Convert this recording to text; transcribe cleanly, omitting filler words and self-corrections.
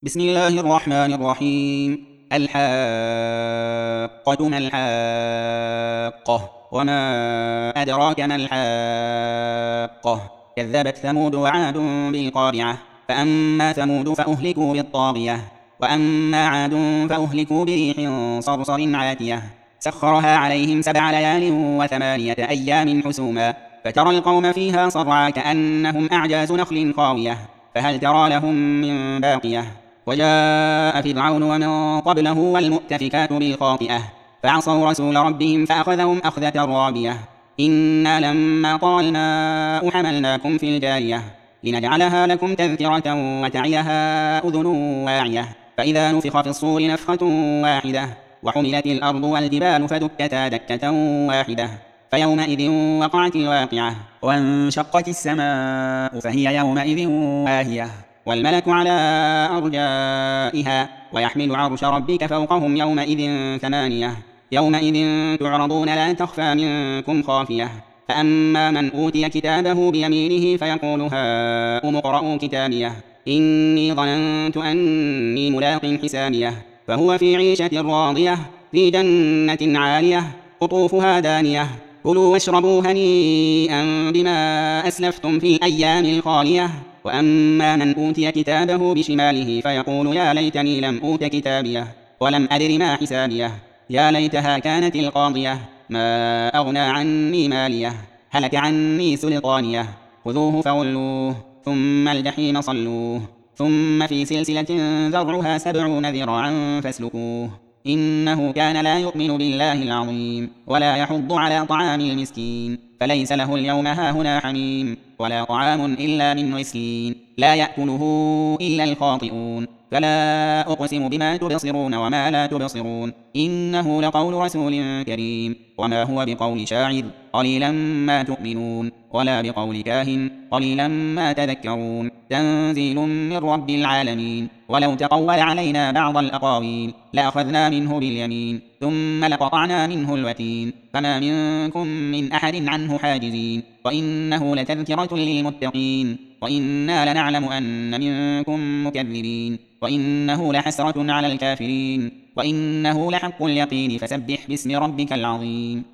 بسم الله الرحمن الرحيم. الحاقة ما الحاقة وما أدراك ما الحاقة. كذبت ثمود وعاد بالقارعة. فأما ثمود فأهلكوا بالطاغية، وأما عاد فأهلكوا بريح صرصر عاتية سخرها عليهم 7 ليال و8 أيام حسوما، فترى القوم فيها صرعى كأنهم أعجاز نخل خاوية، فهل ترى لهم من باقية. وجاء فرعون ومن قبله والمؤتفكات بالخاطئة، فعصوا رسول ربهم فأخذهم أخذة رابية. إنا لما طغى الماء حملناكم في الجارية لنجعلها لكم تذكرة وتعيها أذن واعية، فإذا نفخ في الصور نفخة واحدة وحملت الأرض والجبال فدكتا دكة واحدة، فيومئذ وقعت الواقعة، وانشقت السماء فهي يومئذ واهية، والملك على أرجائها، ويحمل عرش ربك فوقهم يومئذ 8. يومئذ تعرضون لا تخفى منكم خافية. فأما من أوتي كتابه بيمينه فيقول هاؤم اقرءوا كتابيه إني ظننت أني ملاق حسابيه، فهو في عيشة راضية في جنة عالية قطوفها دانية. كلوا واشربوا هنيئا بما أسلفتم في الأيام الخالية. وأما من أوتي كتابه بشماله فيقول يا ليتني لم أوت كتابيه ولم أدر ما حسابيه، يا ليتها كانت القاضية ما أغنى عني ماليه، هلك عني سلطانيه. خذوه فغلوه ثم الجحيم صلوه، ثم في سلسلة ذرعها 70 ذراعا فاسلكوه، إنه كان لا يؤمن بالله العظيم ولا يحض على طعام المسكين، فليس له اليوم هاهنا حميم ولا طعام إلا من غسلين لا يأكله إلا الخاطئون. فلا أقسم بما تبصرون وما لا تبصرون إنه لقول رسول كريم، وما هو بقول شاعر قليلا ما تؤمنون، ولا بقول كاهن قليلا ما تذكرون. تنزيل من رب العالمين. ولو تقول علينا بعض الأقاويل لأخذنا منه باليمين ثم لقطعنا منه الوتين، فما منكم من أحد عنه حاجزين، وإنه لتذكرة للمتقين، وإنا لنعلم أن منكم مكذبين، وإنه لحسرة على الكافرين، وإنه لحق اليقين، فسبح باسم ربك العظيم.